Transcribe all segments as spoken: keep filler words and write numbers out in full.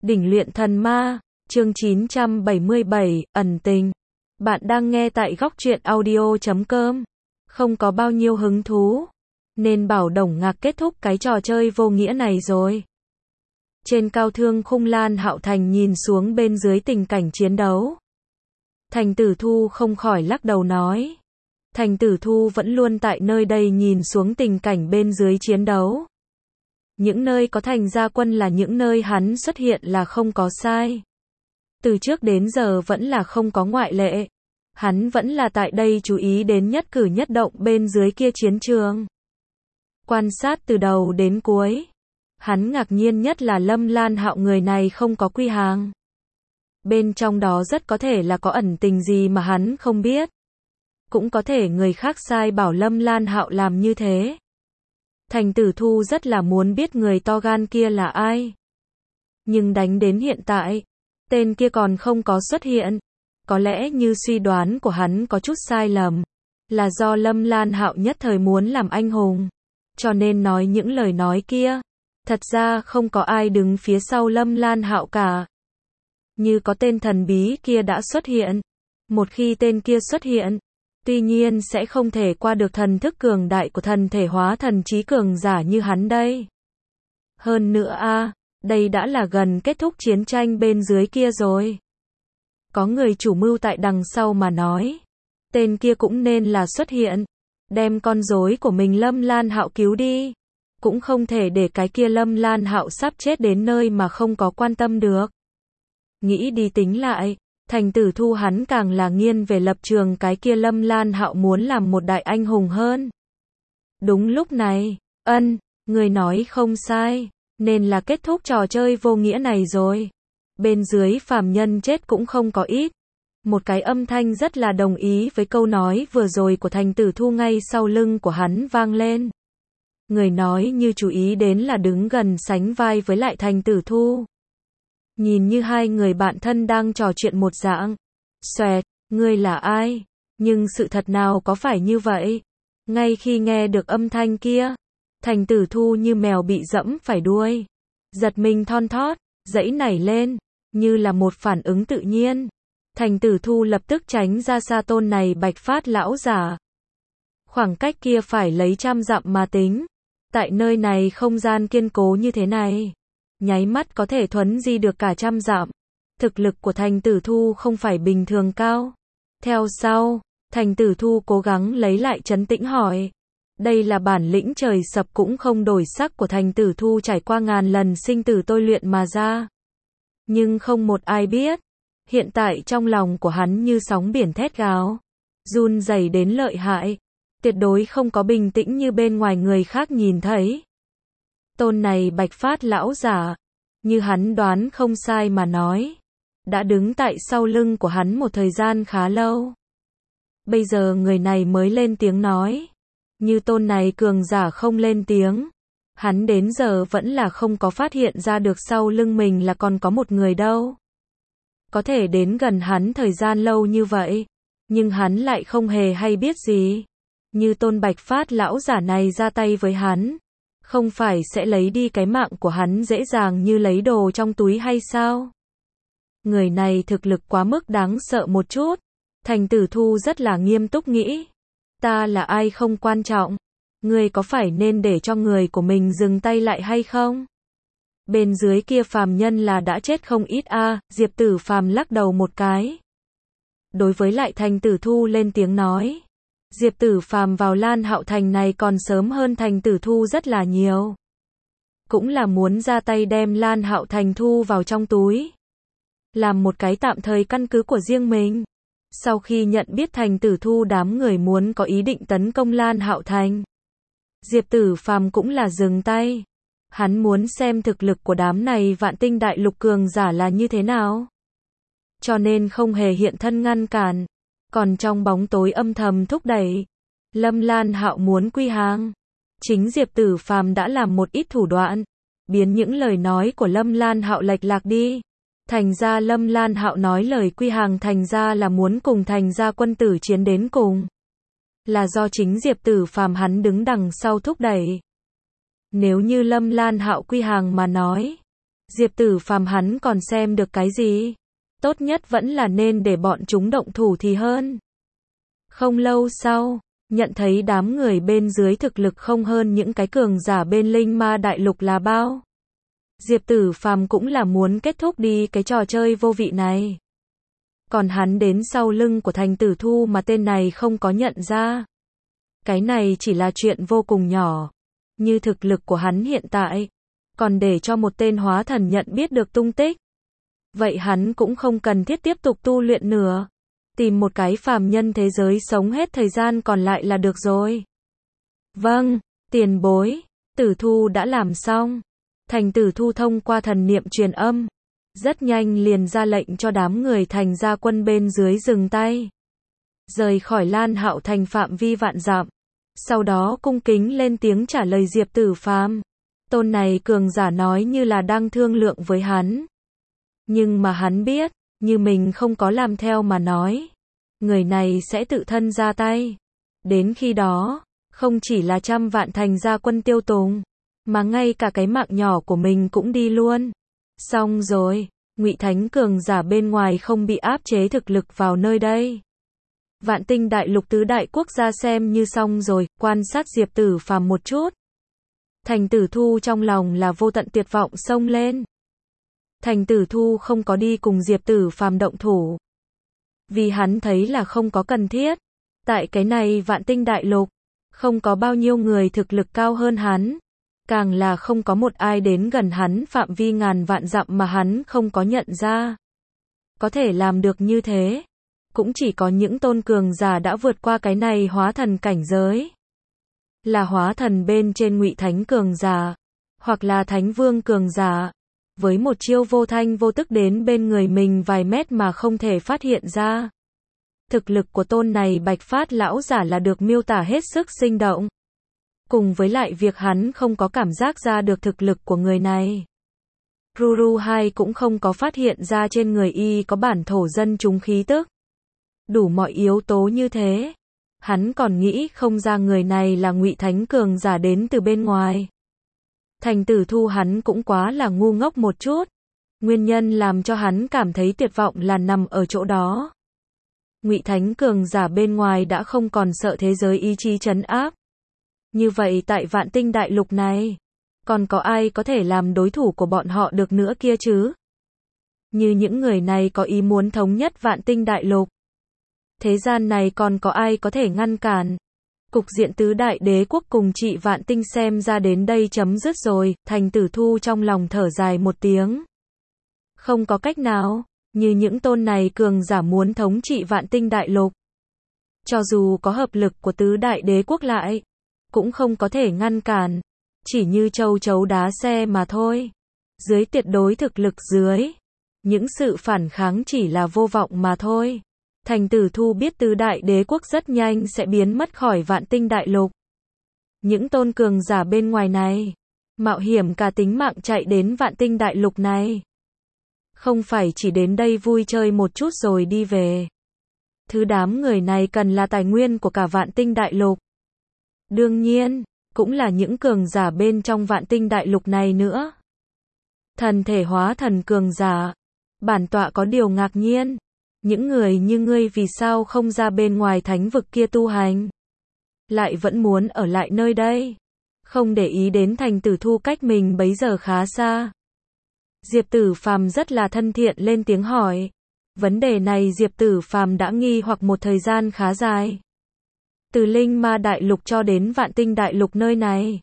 Đỉnh luyện thần ma, chương chín trăm bảy mươi bảy, ẩn tình. Bạn đang nghe tại góc truyện audio chấm com. Không có bao nhiêu hứng thú, nên bảo Đồng Ngạc kết thúc cái trò chơi vô nghĩa này rồi. Trên cao thương khung Lan Hạo Thành nhìn xuống bên dưới tình cảnh chiến đấu. Thành Tử Thu không khỏi lắc đầu nói. Thành Tử Thu vẫn luôn tại nơi đây nhìn xuống tình cảnh bên dưới chiến đấu. Những nơi có Thành gia quân là những nơi hắn xuất hiện là không có sai. Từ trước đến giờ vẫn là không có ngoại lệ. Hắn vẫn là tại đây chú ý đến nhất cử nhất động bên dưới kia chiến trường. Quan sát từ đầu đến cuối. Hắn ngạc nhiên nhất là Lâm Lan Hạo người này không có quy hàng. Bên trong đó rất có thể là có ẩn tình gì mà hắn không biết. Cũng có thể người khác sai bảo Lâm Lan Hạo làm như thế. Thành Tử Thu rất là muốn biết người to gan kia là ai. Nhưng đánh đến hiện tại, tên kia còn không có xuất hiện. Có lẽ như suy đoán của hắn có chút sai lầm. Là do Lâm Lan Hạo nhất thời muốn làm anh hùng. Cho nên nói những lời nói kia. Thật ra không có ai đứng phía sau Lâm Lan Hạo cả. Như có tên thần bí kia đã xuất hiện. Một khi tên kia xuất hiện, tuy nhiên sẽ không thể qua được thần thức cường đại của thần thể hóa thần trí cường giả như hắn đây. Hơn nữa a, đây đã là gần kết thúc chiến tranh bên dưới kia rồi. Có người chủ mưu tại đằng sau mà nói. Tên kia cũng nên là xuất hiện. Đem con rối của mình Lâm Lan Hạo cứu đi. Cũng không thể để cái kia Lâm Lan Hạo sắp chết đến nơi mà không có quan tâm được. Nghĩ đi tính lại. Thành Tử Thu hắn càng là nghiêng về lập trường cái kia Lâm Lan Hạo muốn làm một đại anh hùng hơn. Đúng lúc này, ân, người nói không sai, nên là kết thúc trò chơi vô nghĩa này rồi. Bên dưới phàm nhân chết cũng không có ít. Một cái âm thanh rất là đồng ý với câu nói vừa rồi của Thành Tử Thu ngay sau lưng của hắn vang lên. Người nói như chú ý đến là đứng gần sánh vai với lại Thành Tử Thu. Nhìn như hai người bạn thân đang trò chuyện một dạng. Xoẹt, ngươi là ai? Nhưng sự thật nào có phải như vậy? Ngay khi nghe được âm thanh kia, Thành Tử Thu như mèo bị dẫm phải đuôi. Giật mình thon thót, giãy nảy lên, như là một phản ứng tự nhiên. Thành Tử Thu lập tức tránh ra xa tôn này bạch phát lão giả. Khoảng cách kia phải lấy trăm dặm mà tính. Tại nơi này không gian kiên cố như thế này. Nháy mắt có thể thuấn di được cả trăm dặm. Thực lực của Thành Tử Thu không phải bình thường cao. Theo sau, Thành Tử Thu cố gắng lấy lại trấn tĩnh hỏi. Đây là bản lĩnh trời sập cũng không đổi sắc của Thành Tử Thu trải qua ngàn lần sinh tử tôi luyện mà ra. Nhưng không một ai biết. Hiện tại trong lòng của hắn như sóng biển thét gào. Run rẩy đến lợi hại. Tuyệt đối không có bình tĩnh như bên ngoài người khác nhìn thấy. Tôn này bạch phát lão giả, như hắn đoán không sai mà nói, đã đứng tại sau lưng của hắn một thời gian khá lâu. Bây giờ người này mới lên tiếng nói, như tôn này cường giả không lên tiếng, hắn đến giờ vẫn là không có phát hiện ra được sau lưng mình là còn có một người đâu. Có thể đến gần hắn thời gian lâu như vậy, nhưng hắn lại không hề hay biết gì. Như tôn bạch phát lão giả này ra tay với hắn. Không phải sẽ lấy đi cái mạng của hắn dễ dàng như lấy đồ trong túi hay sao? Người này thực lực quá mức đáng sợ một chút. Thành Tử Thu rất là nghiêm túc nghĩ. Ta là ai không quan trọng. Ngươi có phải nên để cho người của mình dừng tay lại hay không? Bên dưới kia phàm nhân là đã chết không ít a. À, Diệp Tử Phàm lắc đầu một cái. Đối với lại Thành Tử Thu lên tiếng nói. Diệp Tử Phàm vào Lan Hạo Thành này còn sớm hơn Thành Tử Thu rất là nhiều. Cũng là muốn ra tay đem Lan Hạo Thành thu vào trong túi. Làm một cái tạm thời căn cứ của riêng mình. Sau khi nhận biết Thành Tử Thu đám người muốn có ý định tấn công Lan Hạo Thành. Diệp Tử Phàm cũng là dừng tay. Hắn muốn xem thực lực của đám này vạn tinh đại lục cường giả là như thế nào. Cho nên không hề hiện thân ngăn cản. Còn trong bóng tối âm thầm thúc đẩy, Lâm Lan Hạo muốn quy hàng. Chính Diệp Tử Phàm đã làm một ít thủ đoạn, biến những lời nói của Lâm Lan Hạo lệch lạc đi. Thành ra Lâm Lan Hạo nói lời quy hàng thành ra là muốn cùng Thành gia quân tử chiến đến cùng. Là do chính Diệp Tử Phàm hắn đứng đằng sau thúc đẩy. Nếu như Lâm Lan Hạo quy hàng mà nói, Diệp Tử Phàm hắn còn xem được cái gì? Tốt nhất vẫn là nên để bọn chúng động thủ thì hơn. Không lâu sau, nhận thấy đám người bên dưới thực lực không hơn những cái cường giả bên Linh Ma Đại Lục là bao. Diệp Tử Phàm cũng là muốn kết thúc đi cái trò chơi vô vị này. Còn hắn đến sau lưng của Thành Tử Thu mà tên này không có nhận ra. Cái này chỉ là chuyện vô cùng nhỏ. Như thực lực của hắn hiện tại, còn để cho một tên hóa thần nhận biết được tung tích. Vậy hắn cũng không cần thiết tiếp tục tu luyện nữa. Tìm một cái phàm nhân thế giới sống hết thời gian còn lại là được rồi. Vâng, tiền bối, Tử Thu đã làm xong. Thành Tử Thu thông qua thần niệm truyền âm. Rất nhanh liền ra lệnh cho đám người Thành gia quân bên dưới dừng tay. Rời khỏi Lan Hạo Thành phạm vi vạn dặm. Sau đó cung kính lên tiếng trả lời Diệp Tử Phàm. Tôn này cường giả nói như là đang thương lượng với hắn. Nhưng mà hắn biết, như mình không có làm theo mà nói, người này sẽ tự thân ra tay. Đến khi đó, không chỉ là trăm vạn Thành gia quân tiêu tùng, mà ngay cả cái mạng nhỏ của mình cũng đi luôn. Xong rồi, Ngụy Thánh cường giả bên ngoài không bị áp chế thực lực vào nơi đây. Vạn Tinh Đại Lục tứ đại quốc gia xem như xong rồi, quan sát Diệp Tử Phàm một chút. Thành Tử Thu trong lòng là vô tận tuyệt vọng xông lên. Thành Tử Thu không có đi cùng Diệp Tử Phàm động thủ. Vì hắn thấy là không có cần thiết. Tại cái này Vạn Tinh Đại Lục, không có bao nhiêu người thực lực cao hơn hắn. Càng là không có một ai đến gần hắn phạm vi ngàn vạn dặm mà hắn không có nhận ra. Có thể làm được như thế, cũng chỉ có những tôn cường giả đã vượt qua cái này hóa thần cảnh giới. Là hóa thần bên trên Ngụy Thánh cường giả, hoặc là Thánh Vương cường giả, với một chiêu vô thanh vô tức đến bên người mình vài mét mà không thể phát hiện ra. Thực lực của tôn này Bạch Phát lão giả là được miêu tả hết sức sinh động. Cùng với lại việc hắn không có cảm giác ra được thực lực của người này. Ruru hai cũng không có phát hiện ra trên người y có bản thổ dân chúng khí tức. Đủ mọi yếu tố như thế, hắn còn nghĩ không ra người này là Ngụy Thánh cường giả đến từ bên ngoài. Thành Tử Thu hắn cũng quá là ngu ngốc một chút. Nguyên nhân làm cho hắn cảm thấy tuyệt vọng là nằm ở chỗ đó. Ngụy Thánh cường giả bên ngoài đã không còn sợ thế giới ý chí trấn áp. Như vậy tại Vạn Tinh Đại Lục này, còn có ai có thể làm đối thủ của bọn họ được nữa kia chứ? Như những người này có ý muốn thống nhất Vạn Tinh Đại Lục. Thế gian này còn có ai có thể ngăn cản? Cục diện tứ đại đế quốc cùng trị Vạn Tinh xem ra đến đây chấm dứt rồi. Thành Tử Thu trong lòng thở dài một tiếng. Không có cách nào, như những tôn này cường giả muốn thống trị Vạn Tinh Đại Lục. Cho dù có hợp lực của tứ đại đế quốc lại, cũng không có thể ngăn cản. Chỉ như châu chấu đá xe mà thôi. Dưới tuyệt đối thực lực dưới, những sự phản kháng chỉ là vô vọng mà thôi. Thành Tử Thu biết tứ đại đế quốc rất nhanh sẽ biến mất khỏi Vạn Tinh Đại Lục. Những tôn cường giả bên ngoài này, mạo hiểm cả tính mạng chạy đến Vạn Tinh Đại Lục này. Không phải chỉ đến đây vui chơi một chút rồi đi về. Thứ đám người này cần là tài nguyên của cả Vạn Tinh Đại Lục. Đương nhiên, cũng là những cường giả bên trong Vạn Tinh Đại Lục này nữa. Thần thể hóa thần cường giả. Bản tọa có điều ngạc nhiên. Những người như ngươi vì sao không ra bên ngoài thánh vực kia tu hành? Lại vẫn muốn ở lại nơi đây. Không để ý đến Thành Tử Thu cách mình bấy giờ khá xa. Diệp Tử Phàm rất là thân thiện lên tiếng hỏi. Vấn đề này Diệp Tử Phàm đã nghi hoặc một thời gian khá dài. Từ Linh Ma Đại Lục cho đến Vạn Tinh Đại Lục nơi này.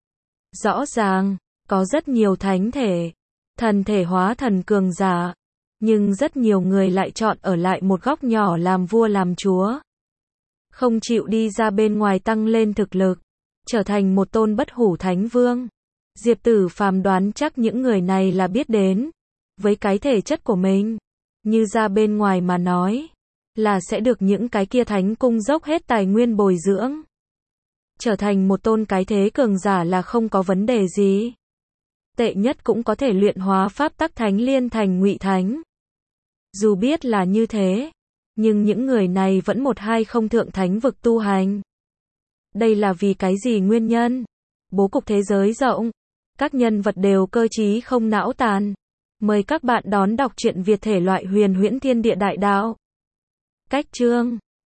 Rõ ràng, có rất nhiều thánh thể, thần thể hóa thần cường giả. Nhưng rất nhiều người lại chọn ở lại một góc nhỏ làm vua làm chúa. Không chịu đi ra bên ngoài tăng lên thực lực. Trở thành một tôn bất hủ thánh vương. Diệp Tử Phàm đoán chắc những người này là biết đến. Với cái thể chất của mình. Như ra bên ngoài mà nói. Là sẽ được những cái kia thánh cung dốc hết tài nguyên bồi dưỡng. Trở thành một tôn cái thế cường giả là không có vấn đề gì. Tệ nhất cũng có thể luyện hóa pháp tắc thánh liên thành Ngụy Thánh. Dù biết là như thế, nhưng những người này vẫn một hai không thượng thánh vực tu hành. Đây là vì cái gì nguyên nhân? Bố cục thế giới rộng, Các nhân vật đều cơ trí không não tàn. Mời các bạn đón đọc truyện Việt thể loại huyền huyễn thiên địa đại đạo. Cách chương